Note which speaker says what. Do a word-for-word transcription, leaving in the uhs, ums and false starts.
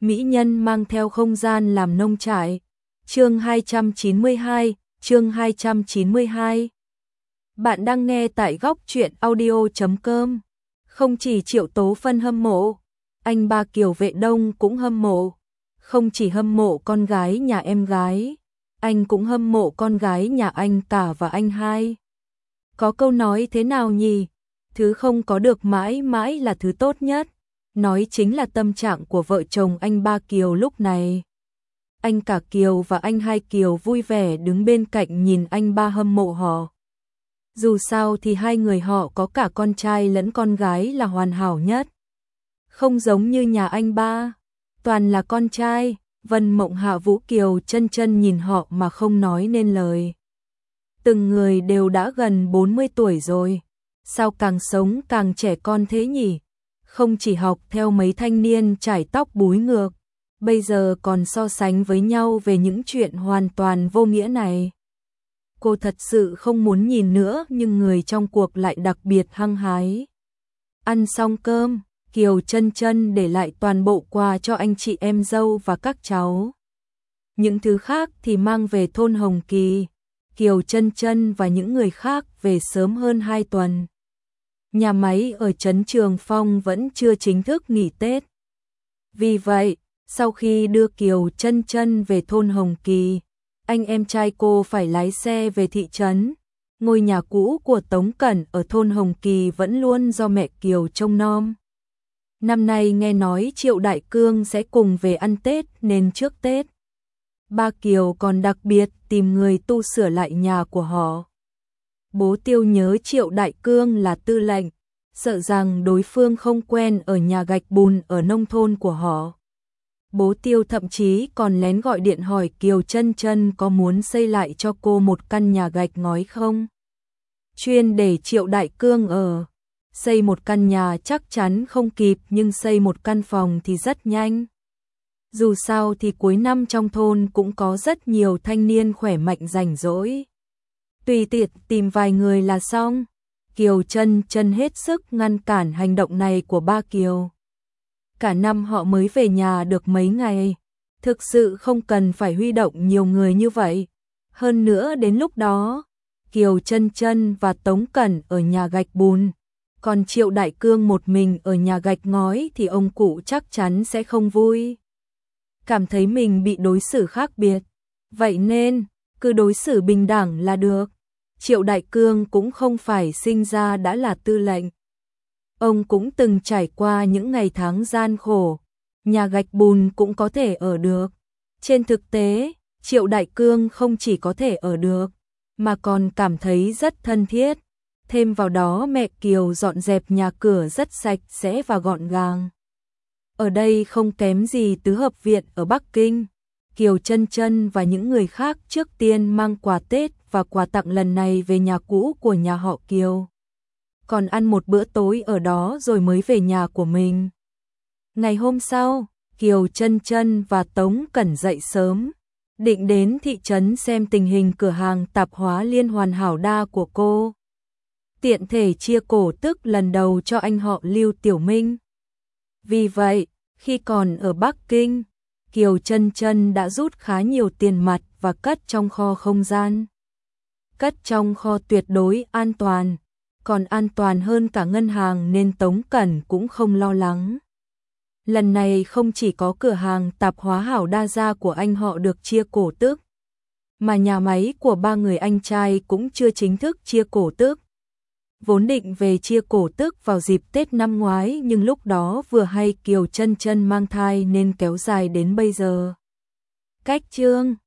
Speaker 1: mỹ nhân mang theo không gian làm nông trại. Chương hai trăm chín mươi hai, chương hai trăm chín mươi hai. Bạn đang nghe tại góc truyện audio chấm com. Không chỉ Triệu Tố Phân hâm mộ, anh ba Kiều Vệ Đông cũng hâm mộ. Không chỉ hâm mộ con gái nhà em gái, anh cũng hâm mộ con gái nhà anh cả và anh hai. Có câu nói thế nào nhỉ? Thứ không có được mãi mãi là thứ tốt nhất. Nói chính là tâm trạng của vợ chồng anh ba Kiều lúc này. Anh cả Kiều và anh hai Kiều vui vẻ đứng bên cạnh nhìn anh ba hâm mộ họ. Dù sao thì hai người họ có cả con trai lẫn con gái là hoàn hảo nhất. Không giống như nhà anh ba, toàn là con trai. Vân Mộng Hạ Vũ Kiều chân chân nhìn họ mà không nói nên lời. Từng người đều đã gần bốn mươi tuổi rồi, sao càng sống càng trẻ con thế nhỉ? Không chỉ học theo mấy thanh niên chải tóc búi ngược, bây giờ còn so sánh với nhau về những chuyện hoàn toàn vô nghĩa này. Cô thật sự không muốn nhìn nữa nhưng người trong cuộc lại đặc biệt hăng hái. Ăn xong cơm, Kiều chân chân để lại toàn bộ quà cho anh chị em dâu và các cháu. Những thứ khác thì mang về thôn Hồng Kỳ. Kiều chân chân và những người khác về sớm hơn hai tuần. Nhà máy ở trấn Trường Phong vẫn chưa chính thức nghỉ Tết. Vì vậy, sau khi đưa Kiều chân chân về thôn Hồng Kỳ, anh em trai cô phải lái xe về thị trấn. Ngôi nhà cũ của Tống Cẩn ở thôn Hồng Kỳ vẫn luôn do mẹ Kiều trông nom. Năm nay nghe nói Triệu Đại Cương sẽ cùng về ăn Tết nên trước Tết, ba Kiều còn đặc biệt tìm người tu sửa lại nhà của họ. Bố Tiêu nhớ Triệu Đại Cương là tư lệnh, sợ rằng đối phương không quen ở nhà gạch bùn ở nông thôn của họ. Bố Tiêu thậm chí còn lén gọi điện hỏi Kiều chân chân có muốn xây lại cho cô một căn nhà gạch ngói không, chuyên để Triệu Đại Cương ở. Xây một căn nhà chắc chắn không kịp nhưng xây một căn phòng thì rất nhanh. Dù sao thì cuối năm trong thôn cũng có rất nhiều thanh niên khỏe mạnh rảnh rỗi. Tùy tiện tìm vài người là xong. Kiều chân chân hết sức ngăn cản hành động này của ba Kiều. Cả năm họ mới về nhà được mấy ngày, thực sự không cần phải huy động nhiều người như vậy. Hơn nữa đến lúc đó, Kiều chân chân và Tống Cẩn ở nhà gạch bùn, còn Triệu Đại Cương một mình ở nhà gạch ngói thì ông cụ chắc chắn sẽ không vui. Cảm thấy mình bị đối xử khác biệt. Vậy nên, cứ đối xử bình đẳng là được. Triệu Đại Cương cũng không phải sinh ra đã là tư lệnh. Ông cũng từng trải qua những ngày tháng gian khổ. Nhà gạch bùn cũng có thể ở được. Trên thực tế, Triệu Đại Cương không chỉ có thể ở được, mà còn cảm thấy rất thân thiết. Thêm vào đó mẹ Kiều dọn dẹp nhà cửa rất sạch sẽ và gọn gàng. Ở đây không kém gì tứ hợp viện ở Bắc Kinh. Kiều chân chân và những người khác trước tiên mang quà Tết và quà tặng lần này về nhà cũ của nhà họ Kiều. Còn ăn một bữa tối ở đó rồi mới về nhà của mình. Ngày hôm sau, Kiều chân chân và Tống Cẩn dậy sớm, định đến thị trấn xem tình hình cửa hàng tạp hóa Liên Hoàn Hảo Đa của cô. Tiện thể chia cổ tức lần đầu cho anh họ Lưu Tiểu Minh. Vì vậy, khi còn ở Bắc Kinh, Kiều chân chân đã rút khá nhiều tiền mặt và cất trong kho không gian. Cất trong kho tuyệt đối an toàn, còn an toàn hơn cả ngân hàng nên Tống Cẩn cũng không lo lắng. Lần này không chỉ có cửa hàng tạp hóa Hảo Đa gia của anh họ được chia cổ tức, mà nhà máy của ba người anh trai cũng chưa chính thức chia cổ tức. Vốn định về chia cổ tức vào dịp Tết năm ngoái nhưng lúc đó vừa hay Kiều chân chân mang thai nên kéo dài đến bây giờ. Cách chương